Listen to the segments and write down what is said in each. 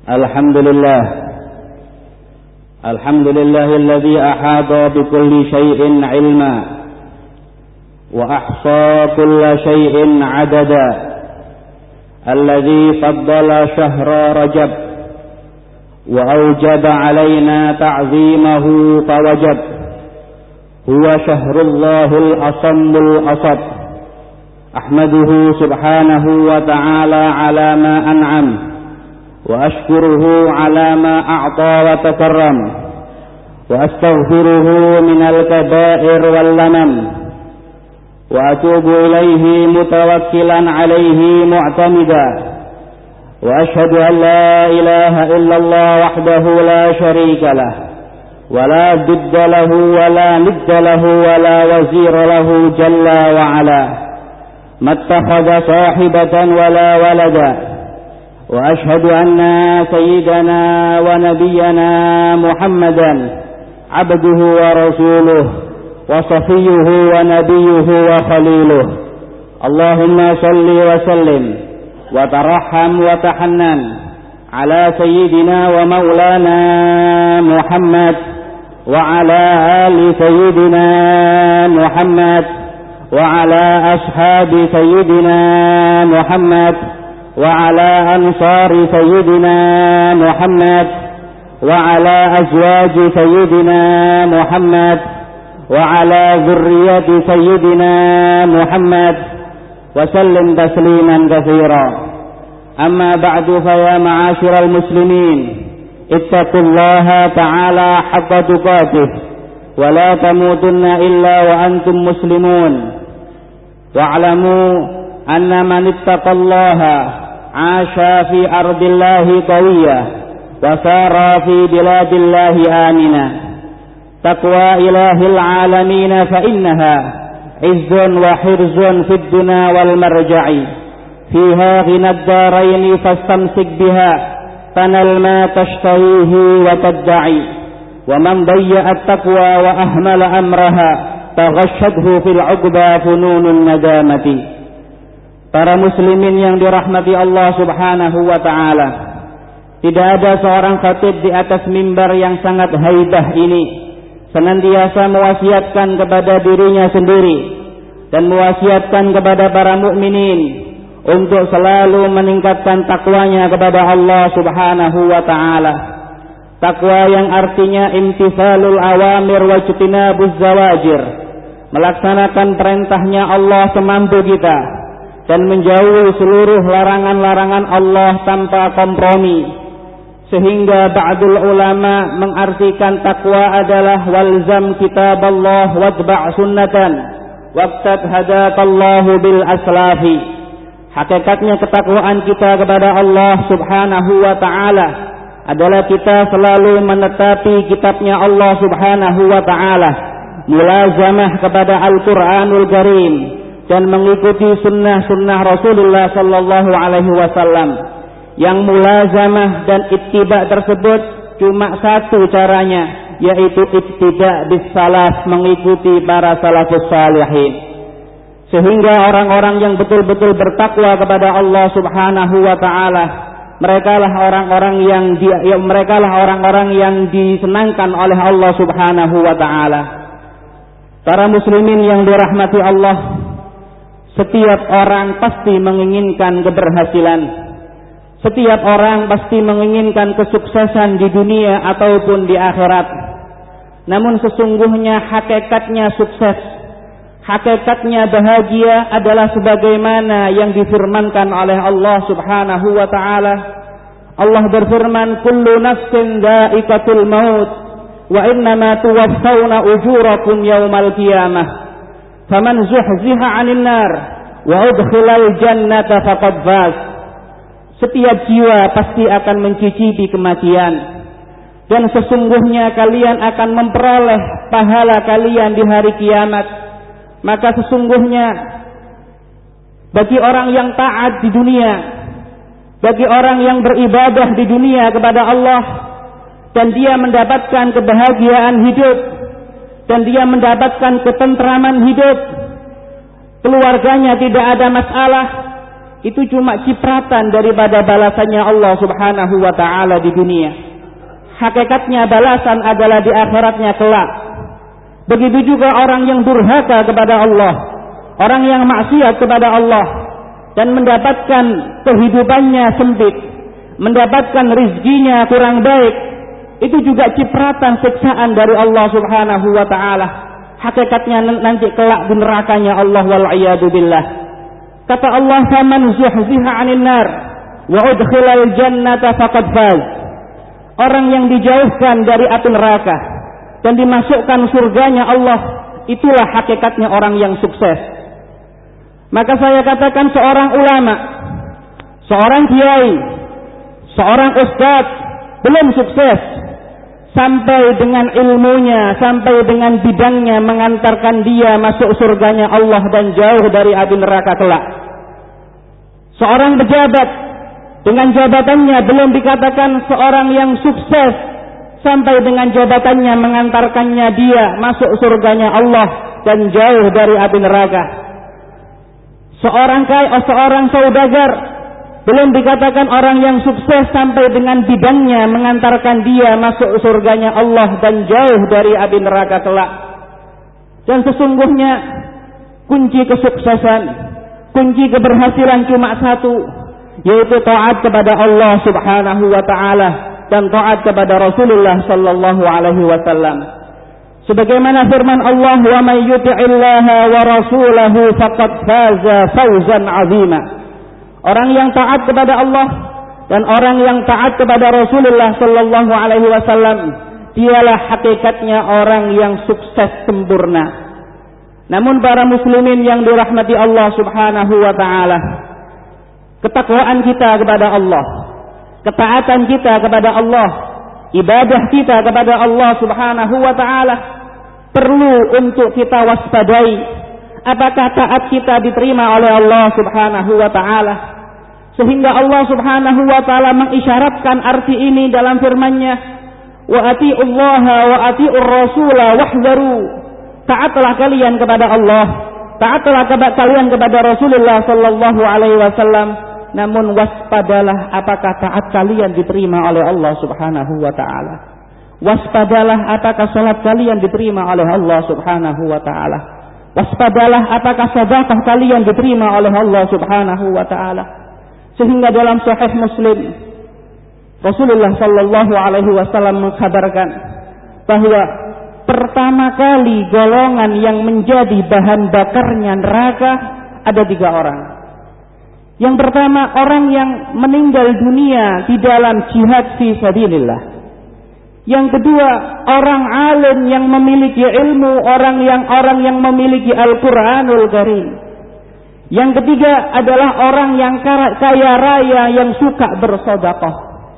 الحمد لله الذي أحاط بكل شيء علما وأحصى كل شيء عددا، الذي فضل شهر رجب وأوجب علينا تعظيمه فوجب، هو شهر الله الأصم الأصب، أحمده سبحانه وتعالى على ما أنعم، وأشكره على ما أعطى وتكرم، وأستغفره من الكبائر واللمم، وأتوب إليه متوكلا عليه معتمدا، وأشهد أن لا إله إلا الله وحده لا شريك له، ولا ضد له ولا ند له ولا وزير له جل وعلا، ما اتخذ صاحبة ولا ولدا. وأشهد أن سيدنا ونبينا محمدا عبده ورسوله وصفيه ونبيه وخليله، اللهم صل وسلم وترحم وتحنن على سيدنا ومولانا محمد وعلى آل سيدنا محمد وعلى أصحاب سيدنا محمد وعلى أنصار سيدنا محمد وعلى أزواج سيدنا محمد وعلى ذرية سيدنا محمد وسلم تسليما كثيرا. أما بعد، فيا معاشر المسلمين، اتقوا الله تعالى حق تقاته ولا تموتن إلا وأنتم مسلمون، واعلموا أن من اتقى الله عاش في أرض الله قويا وسار في بلاد الله آمنا. تقوى إله العالمين فإنها عز وحرز في الدنا والمرجع، فيها غنى الدارين فاستمسك بها تنل ما تشتهيه وتدعي، ومن ضيع التقوى وأهمل أمرها تغشته في العقبى فنون الندامة. Para muslimin yang dirahmati Allah subhanahu wa ta'ala, tidak ada seorang khatib di atas mimbar yang sangat haibah ini senantiasa mewasiatkan kepada dirinya sendiri dan mewasiatkan kepada para mukminin untuk selalu meningkatkan takwanya kepada Allah subhanahu wa ta'ala. Takwa yang artinya imtithalul awamir wa ijtinabuz zawajir, melaksanakan perintahnya Allah semampu kita dan menjauhi seluruh larangan-larangan Allah tanpa kompromi. Sehingga ba'dul ulama mengartikan takwa adalah walzam kitaballah watba' sunnatan waqtad hadakallahu bil aslafi. Hakikatnya ketakwaan kita kepada Allah subhanahu wa ta'ala adalah kita selalu menetapi kitabnya Allah subhanahu wa ta'ala, mulazamah kepada Al-Quranul Karim dan mengikuti sunnah-sunnah Rasulullah sallallahu alaihi wasallam. Yang mulazamah dan ittiba tersebut cuma satu caranya, yaitu ittiba bis salaf, mengikuti para salafus salihin. Sehingga orang-orang yang betul-betul bertakwa kepada Allah subhanahu wa ta'ala, merekalah orang-orang yang disenangkan oleh Allah subhanahu wa ta'ala. Para muslimin yang dirahmati Allah, setiap orang pasti menginginkan keberhasilan. Setiap orang pasti menginginkan kesuksesan di dunia ataupun di akhirat. Namun sesungguhnya hakikatnya sukses, hakikatnya bahagia adalah sebagaimana yang difirmankan oleh Allah subhanahu wa ta'ala. Allah berfirman, kullu nafsin dha'iqatul maut wa innama tuwaffawna ujurakum yawmal qiyamah. Faman zuhziha 'anil nar wa udkhilal jannata faqad faz. Setiap jiwa pasti akan mencicipi kematian, dan sesungguhnya kalian akan memperoleh pahala kalian di hari kiamat. Maka sesungguhnya bagi orang yang taat di dunia, bagi orang yang beribadah di dunia kepada Allah, dan dia mendapatkan kebahagiaan hidup, dan dia mendapatkan ketentraman hidup, keluarganya tidak ada masalah, itu cuma cipratan daripada balasannya Allah Subhanahu wa ta'ala di dunia. Hakikatnya balasan adalah di akhiratnya kelak. Begitu juga orang yang durhaka kepada Allah, orang yang maksiat kepada Allah dan mendapatkan kehidupannya sempit, mendapatkan rizkinya kurang baik, itu juga cipratan siksaan dari Allah Subhanahu wa ta'ala. Hakikatnya nanti kelak di nerakanya Allah wal'iyadu billah. Kata Allah, faman zuhziha 'anil nar wa udkhilal jannata faqad faz. Orang yang dijauhkan dari api neraka dan dimasukkan surganya Allah, itulah hakikatnya orang yang sukses. Maka saya katakan, seorang ulama, seorang kiai, seorang ustaz belum sukses sampai dengan ilmunya, sampai dengan bidangnya mengantarkan dia masuk surganya Allah dan jauh dari api neraka kelak. Seorang pejabat dengan jabatannya belum dikatakan seorang yang sukses sampai dengan jabatannya mengantarkannya dia masuk surganya Allah dan jauh dari api neraka. Seorang saudagar belum dikatakan orang yang sukses sampai dengan bidangnya mengantarkan dia masuk surganya Allah dan jauh dari api neraka kelak. Dan sesungguhnya kunci kesuksesan, kunci keberhasilan cuma satu, yaitu taat kepada Allah Subhanahu wa ta'ala dan taat kepada Rasulullah sallallahu alaihi wasallam. Sebagaimana firman Allah, wa may yuti'illaha wa rasulahu faqad faza fawzan 'azima. Orang yang taat kepada Allah dan orang yang taat kepada Rasulullah sallallahu alaihi wasallam, dialah hakikatnya orang yang sukses sempurna. Namun para muslimin yang dirahmati Allah Subhanahu wa ta'ala, ketakwaan kita kepada Allah, ketaatan kita kepada Allah, ibadah kita kepada Allah Subhanahu wa ta'ala perlu untuk kita waspadai. Apakah taat kita diterima oleh Allah Subhanahu wa ta'ala? Sehingga Allah Subhanahu wa ta'ala mengisyaratkan arti ini dalam firman-Nya, wa atiullaha wa atiur rasula wahdharu. Taatlah kalian kepada Allah, taatlah kalian kepada Rasulullah sallallahu alaihi wasallam, namun waspadalah apakah taat kalian diterima oleh Allah Subhanahu wa ta'ala. Waspadalah apakah salat kalian diterima oleh Allah Subhanahu wa ta'ala. Waspadalah apakah sedekah kalian diterima oleh Allah Subhanahu wa ta'ala. Sehingga dalam Sahih Muslim, Rasulullah sallallahu alaihi wasallam mengkabarkan bahwa pertama kali golongan yang menjadi bahan bakarnya neraka ada 3 orang. Yang pertama, orang yang meninggal dunia di dalam jihad fi sabilillah. Yang kedua, orang alim yang memiliki ilmu, orang yang memiliki Al-Qur'anul Karim. Yang ketiga adalah orang yang kaya raya yang suka bersedekah.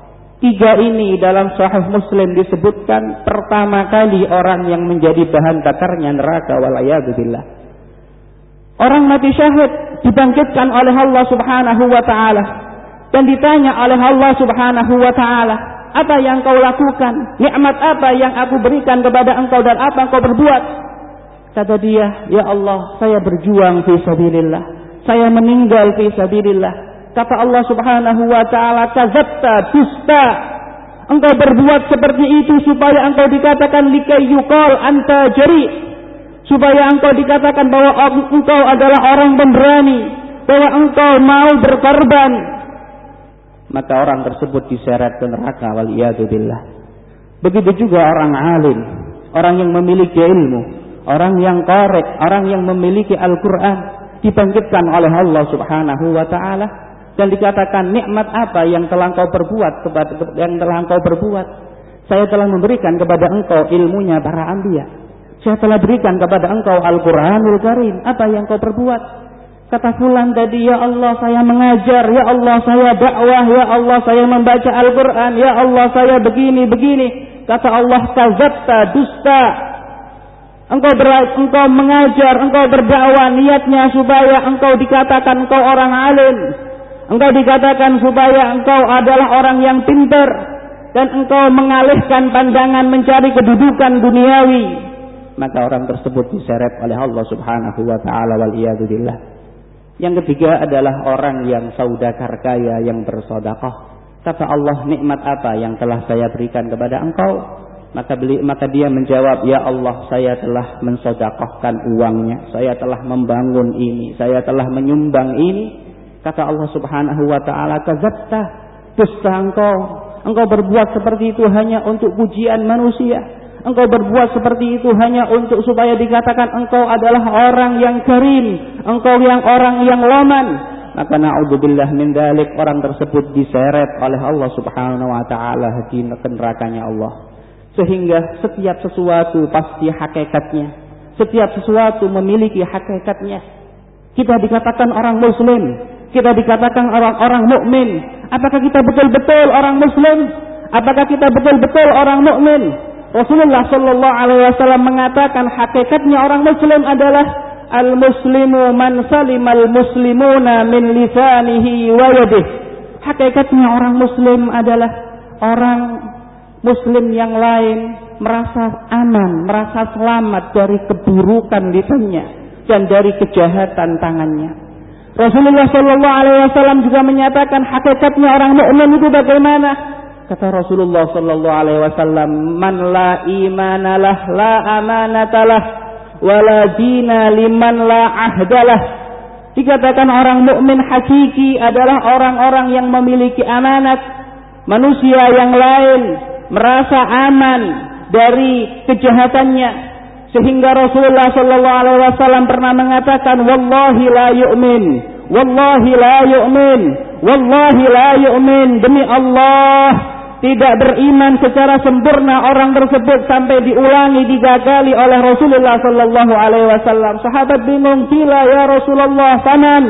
3 ini dalam Sahih Muslim disebutkan pertama kali orang yang menjadi bahan bakarnya neraka wal'iyadzubillah. Orang mati syahid dibangkitkan oleh Allah Subhanahu wa ta'ala dan ditanya oleh Allah Subhanahu wa ta'ala, apa yang kau lakukan? Nikmat apa yang aku berikan kepada engkau dan apa engkau berbuat? Kata dia, ya Allah, saya berjuang fi sabilillah, saya meninggal fi sabilillah. Kata Allah Subhanahu wa ta'ala, kadzabta, dusta. Engkau berbuat seperti itu supaya engkau dikatakan likai yuqal anta jari, supaya engkau dikatakan bahwa engkau adalah orang pemberani, bahwa engkau mau berkorban. Maka orang tersebut diseret ke neraka wal'iyadzubillah. Begitu juga orang alim, orang yang memiliki ilmu, orang yang qari', orang yang memiliki Al-Qur'an, dibangkitkan oleh Allah Subhanahu wa ta'ala dan dikatakan, nikmat apa yang telah engkau perbuat? Saya telah memberikan kepada engkau ilmunya para anbiya. Saya telah berikan kepada engkau Al-Qur'anul Karim. Apa yang kau perbuat? Kata fulan tadi, ya Allah saya mengajar, ya Allah saya dakwah, ya Allah saya membaca Al-Qur'an, ya Allah saya begini. Kata Allah, kadzabta, dusta. Engkau mengajar, engkau berdakwah, niatnya supaya engkau dikatakan engkau orang alim. Engkau dikatakan supaya engkau adalah orang yang pintar, dan engkau mengalihkan pandangan mencari kedudukan duniawi. Maka orang tersebut diseret oleh Allah Subhanahu wa ta'ala wal'iyadzubillah. Yang ketiga adalah orang yang saudagar kaya yang bersedekah. Kata Allah, nikmat apa yang telah saya berikan kepada engkau? Maka dia menjawab, ya Allah, saya telah mensedekahkan uangnya, saya telah membangun ini, saya telah menyumbang ini. Kata Allah Subhanahu wa taala, kadzabta, dusta engkau berbuat seperti itu hanya untuk pujian manusia. Engkau berbuat seperti itu hanya untuk supaya dikatakan engkau adalah orang yang karim, engkau yang orang yang loman. Maka na'udzubillah min dzalik, orang tersebut diseret oleh Allah Subhanahu wa taala di nerakanya Allah. Sehingga setiap sesuatu pasti hakikatnya, setiap sesuatu memiliki hakikatnya. Kita dikatakan orang muslim, kita dikatakan orang-orang mukmin. Apakah kita betul-betul orang muslim? Apakah kita betul-betul orang mukmin? Rasulullah sallallahu alaihi wasallam mengatakan hakikatnya orang muslim adalah al-muslimu man salimal muslimuna min lisanihi wa yadihi. Hakikatnya orang muslim adalah orang muslim yang lain merasa aman, merasa selamat dari keburukan lisannya dan dari kejahatan tangannya. Rasulullah sallallahu alaihi wasallam juga menyatakan hakikatnya orang mukmin itu bagaimana? Kata Rasulullah sallallahu alaihi wasallam, "Man la imana lah, la amanatalah, wala dina liman la ahdalah." Dikatakan orang mukmin hakiki adalah orang-orang yang memiliki amanat. Manusia yang lain merasa aman dari kejahatannya, sehingga Rasulullah sallallahu alaihi wasallam pernah mengatakan, wallahi la yu'min, wallahi la yu'min, wallahi la yu'min, demi Allah tidak beriman secara sempurna orang tersebut, sampai diulangi, digagali oleh Rasulullah sallallahu alaihi wasallam. Sahabat bingung, "Qila ya Rasulullah, faman?"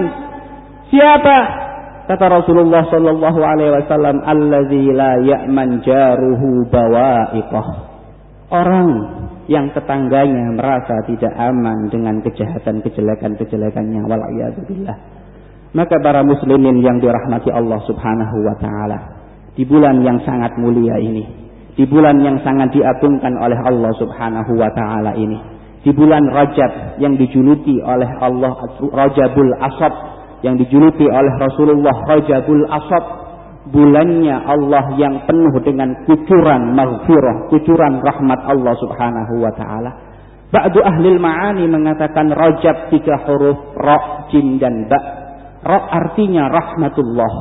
Siapa? Kata Rasulullah sallallahu alaihi wasallam, "Allazi la ya'man jaruhu bawa'iqah." Orang yang tetangganya merasa tidak aman dengan kejahatan, kejelekan-kejelekannya, wal iyadzubillah. Maka para muslimin yang dirahmati Allah Subhanahu wa taala, di bulan yang sangat mulia ini, di bulan yang sangat diagungkan oleh Allah Subhanahu wa taala ini, di bulan Rajab yang dijuluki oleh Allah Rajabul Ashab, yang dijuluki oleh Rasulullah Rajabul Ashab, bulannya Allah yang penuh dengan kucuran maghfirah, kucuran rahmat Allah Subhanahu wa taala. Ba'du ahlil ma'ani mengatakan Rajab 3 huruf, ra, jim dan ba. Ra artinya rahmatullah,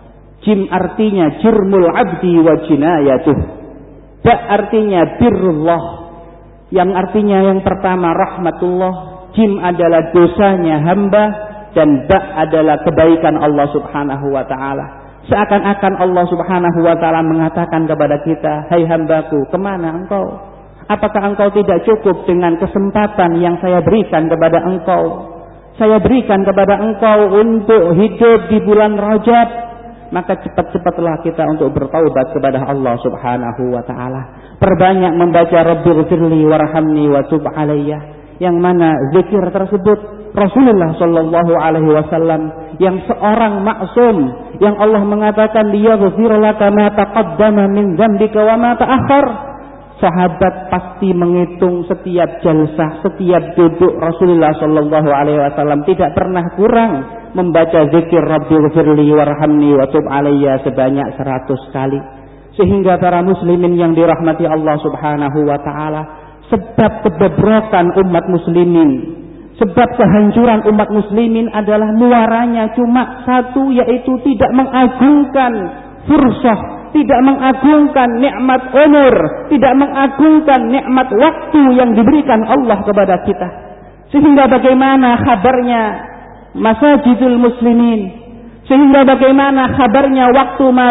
jim artinya jirmul abdi wa jinayatuh, ba artinya birrullah, yang artinya yang pertama rahmatullah, jim adalah dosanya hamba, dan ba adalah kebaikan Allah Subhanahu wa taala. Seakan-akan Allah Subhanahu wa taala mengatakan kepada kita, "Hai hambaku, kemana engkau? Apakah engkau tidak cukup dengan kesempatan yang saya berikan kepada engkau? Saya berikan kepada engkau untuk hidup di bulan Rajab. Maka cepat-cepatlah kita untuk bertaubat kepada Allah Subhanahu wa taala. Perbanyak membaca Rabbighfirli warhamni wa tub alayya." Yang mana zikir tersebut Rasulullah sallallahu alaihi wasallam yang seorang maksum, yang Allah mengatakan liyaghfir laka ma taqaddama min dzambika wa ma ta'akhkhar. Sahabat pasti menghitung setiap jalsah, setiap duduk Rasulullah sallallahu alaihi wasallam tidak pernah kurang membaca zikir Rabbighfirli warhamni wa tub alayya sebanyak 100 kali. Sehingga para muslimin yang dirahmati Allah Subhanahu wa taala, sebab kebebrokan umat muslimin, sebab kehancuran umat muslimin adalah muaranya cuma satu, yaitu tidak mengagungkan fursah, tidak mengagungkan nikmat umur, tidak mengagungkan nikmat waktu yang diberikan Allah kepada kita. Sehingga bagaimana kabarnya masajidul muslimin, sehingga bagaimana kabarnya waktu ma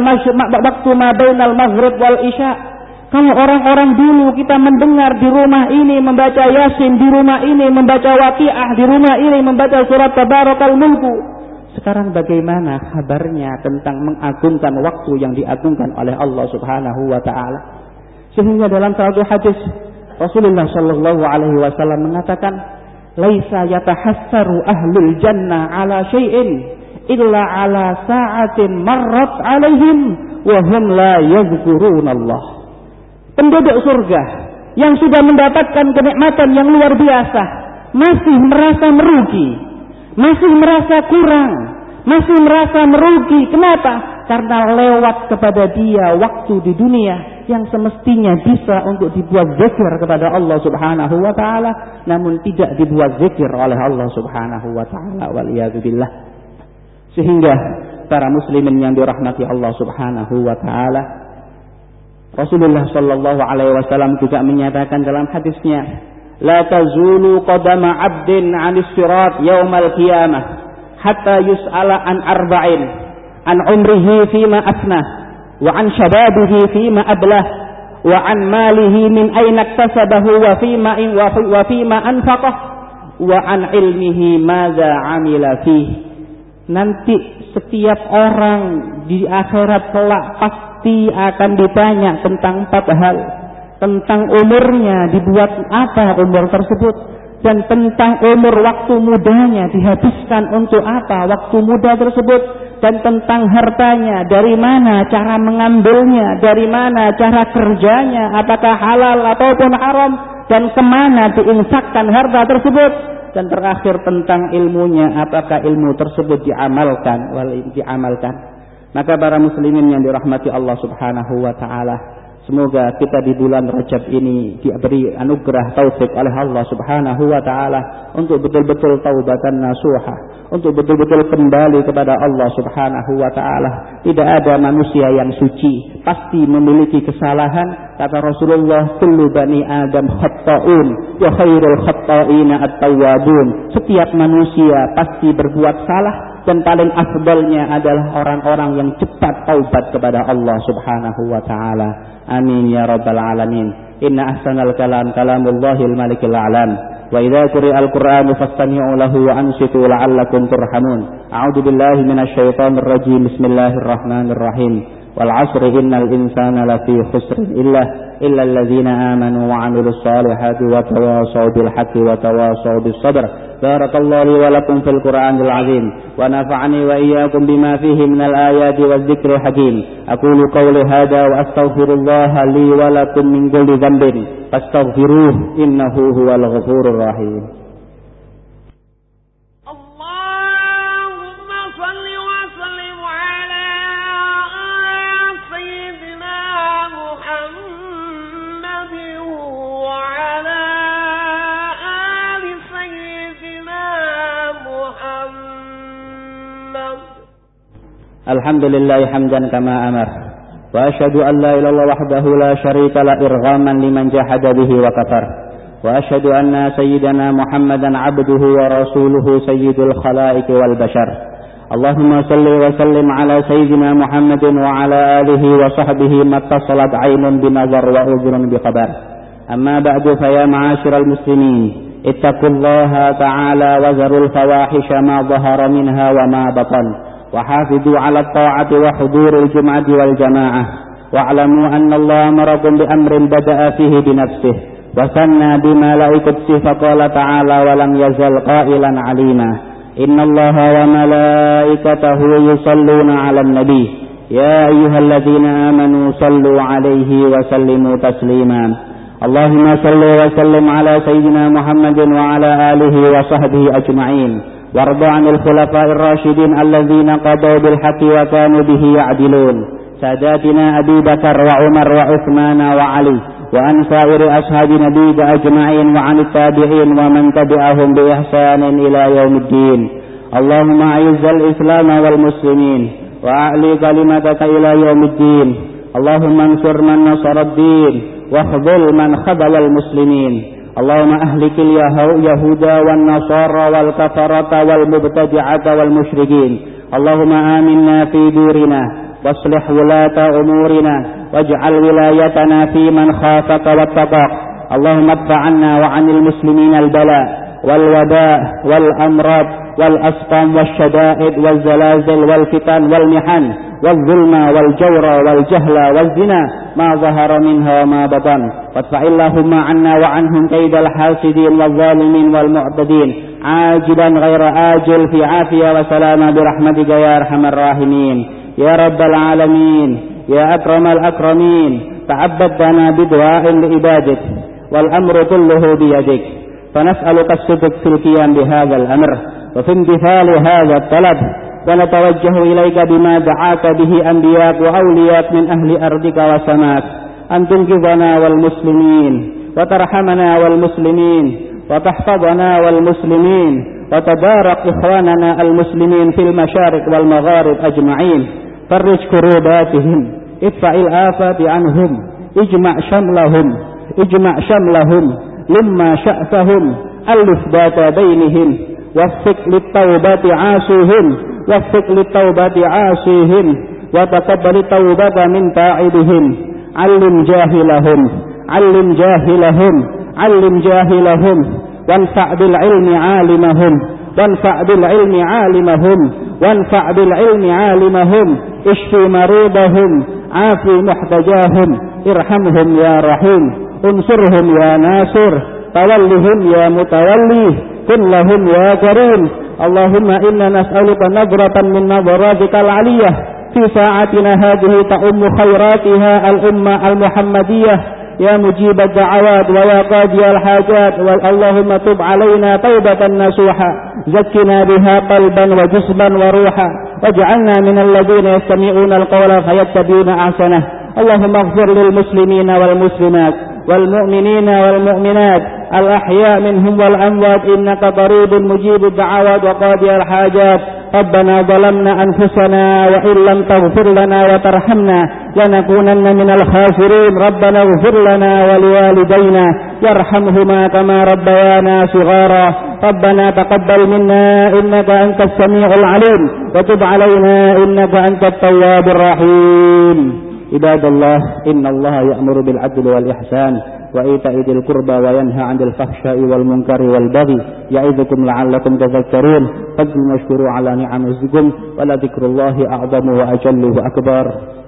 bainal maghrib wal isya. Kalau orang-orang dulu kita mendengar di rumah ini membaca Yasin, di rumah ini membaca Waqiah, di rumah ini membaca surat Tabarakal Mulku. Sekarang bagaimana kabarnya tentang mengagungkan waktu yang diagungkan oleh Allah Subhanahu wa taala? Sehingga dalam satu hadis Rasulullah sallallahu alaihi wasallam mengatakan, "Laisa yatahassaru ahlul jannah ala syai'in illa ala sa'atin marrat alaihim wa hum la yadhkurunallah." Penduduk surga yang sudah mendapatkan kenikmatan yang luar biasa masih merasa merugi, masih merasa kurang, masih merasa merugi. Kenapa? Karena lewat kepada dia waktu di dunia yang semestinya bisa untuk dibuat zikir kepada Allah Subhanahu wa taala, namun tidak dibuat zikir oleh Allah Subhanahu wa taala, waliyadzubillah. Sehingga para muslimin yang dirahmati Allah Subhanahu wa taala, Rasulullah sallallahu alaihi wasallam juga menyatakan dalam hadisnya, la tazulu qadama 'abdin 'anis sirat yaumal qiyamah hatta yus'ala an arba'in, an umrihi fima afnah, wa an shababihi fima ablah, wa an malihi min aina iktasabahu wa fima anfaqah, wa an ilmihi madza 'amila fihi. Nanti setiap orang di akhirat kelak pasti akan ditanya tentang 4 hal. Tentang umurnya, dibuat apa umur tersebut, dan tentang umur waktu mudanya, dihabiskan untuk apa waktu muda tersebut, dan tentang hartanya, dari mana cara mengambilnya, dari mana cara kerjanya, apakah halal ataupun haram, dan kemana diinfakkan harta tersebut, dan terakhir tentang ilmunya, apakah ilmu tersebut diamalkan. Maka para muslimin yang dirahmati Allah Subhanahu wa taala, semoga kita di bulan Rajab ini diberi anugerah taufik oleh Allah Subhanahu wa taala untuk betul-betul taubatan nasuha, untuk betul-betul kembali kepada Allah Subhanahu wa taala. Tidak ada manusia yang suci, pasti memiliki kesalahan. Kata Rasulullah, kullu bani Adam khatta'un wa khairul khatta'ina at-tawwabun. Setiap manusia pasti berbuat salah, dan paling afdalnya adalah orang-orang yang cepat taubat kepada Allah Subhanahu wa taala. Amin ya rabbal alamin. Inna ahsanal kalam kalamullahil malikil a'lam. Wa idza quri'al qur'anu fastami'u lahu wa ansitu la'allakum turhamun. A'udzu billahi minasy syaithanir rajim. Bismillahirrahmanirrahim. Wal 'asri innal insana lafi khusrin illa alladzina amanu wa 'amilus solihati wa tawassaw bil haqqi wa tawassaw bis sabr. Barakallahu li wa lakum fil Qur'anil 'azim wa nafa'ani wa iyyakum bima fihi minal ayati waz dzikril hakim. Aqulu qawli hadza wa astaghfirullaha li wa lakum min kulli dhanbin fastaghfiruhu innahu huwal ghafurur rahim. Alhamdulillah hamdan kama amar, wa asyhadu an la ilaha illallah wahdahu la syarika la irghaman liman jahada bihi wa kafar, wa asyhadu anna sayyidana Muhammadan abduhu wa rasuluhu sayyidul khalaiqi wal bashar. Allahumma salli wa sallim ala sayyidina Muhammadin wa ala alihi wa sahbihi mattasalat aynun binazar wa udhrun bi khabar. Amma ba'du, fa ya ma'asyiral muslimin, ittaqullaha ta'ala wa zarul fawahisha ma dhahara minha wa ma batan. وحافظوا على الطاعة وحضور الجمعة والجماعة واعلموا أن الله أمركم بأمر بدأ فيه بنفسه وثنى بملائكته فقال تعالى ولم يزل قائلا عليما إن الله وملائكته يصلون على النبي يا أيها الذين آمنوا صلوا عليه وسلموا تسليما اللهم صل وسلم على سيدنا محمد وعلى آله وصحبه أجمعين وارض عن الخلفاء الراشدين الذين قضوا بالحق وكانوا به يعدلون ساداتنا أبي بكر وعمر وعثمان وعلي وعن سائر أصحاب نبيك أجمعين وعن التابعين ومن تبعهم بإحسان إلى يوم الدين اللهم أعز الإسلام والمسلمين وأعلي كلمتك إلى يوم الدين اللهم انصر من نصر الدين واخذل من خذل المسلمين اللهم أهلك اليهود والنصارى والكفرة والمبتدعة والمشركين اللهم آمنا في دورنا واصلح ولاة أمورنا واجعل ولايتنا في من خافك واتقاك اللهم ادفع عنا وعن المسلمين البلاء والوباء والأمراض والأسقام والشدائد والزلازل والفتن والمحن والظلم والجور والجهل والزنا ما ظهر منها وما بطن وادفع اللهم عنا وعنهم كيد الحاسدين والظالمين والمعتدين عاجلا غير آجل في عافية وسلامة برحمتك يا أرحم الراحمين يا رب العالمين يا أكرم الأكرمين تعبدنا بدعاء لعبادك والأمر كله بيدك فنسألك الصدق في القيام بهذا الأمر وفي امتثال هذا الطلب ونتوجه إليك بما دعاك به أنبياء وأولياء من أهل أرضك وسماك أن تنقذنا والمسلمين وترحمنا والمسلمين وتحفظنا والمسلمين وتبارك إخواننا المسلمين في المشارق والمغارب أجمعين. فرج كروباتهم، ادفع الآفات عنهم، اجمع شملهم لما شأفهم، ألف ذات بينهم، وفق للتوبة عاصيهم وتقبل التوبة من تائبهم. علم جاهلهم وانفع بالعلم عالمهم اشفي مريضهم عافي محتجاهم ارحمهم يا رحيم انصرهم يا ناصر تولهم يا متولي كن لهم يا كريم. اللهم إنا نسألك نظرة من نظراتك العلية في ساعتنا هذه تؤم خيراتها الأمة المحمدية يا مجيب الدعوات ويا قاضي الحاجات. اللهم تب علينا توبة نصوحا زكنا بها قلبا وجسما وروحا واجعلنا من الذين يستمعون القول فيتبعون أحسنه. اللهم اغفر للمسلمين والمسلمات والمؤمنين والمؤمنات الأحياء منهم والأموات إنك قريب مجيب الدعوات وقاضي الحاجات. ربنا ظلمنا أنفسنا وإن لم تغفر لنا وترحمنا لنكونن من الخاسرين. ربنا اغفر لنا ولوالدينا يرحمهما كما ربيانا صغارا. ربنا تقبل منا إنك أنت السميع العليم وتب علينا إنك أنت التواب الرحيم. عباد الله إن الله يأمر بالعدل والإحسان وإيتاء ذي القربى وينهى عن الفحشاء والمنكر والبغي يعظكم لعلكم تذكرون. فاذكروا واشكروا على نعمكم ولذكر الله أعظم وأجل وأكبر.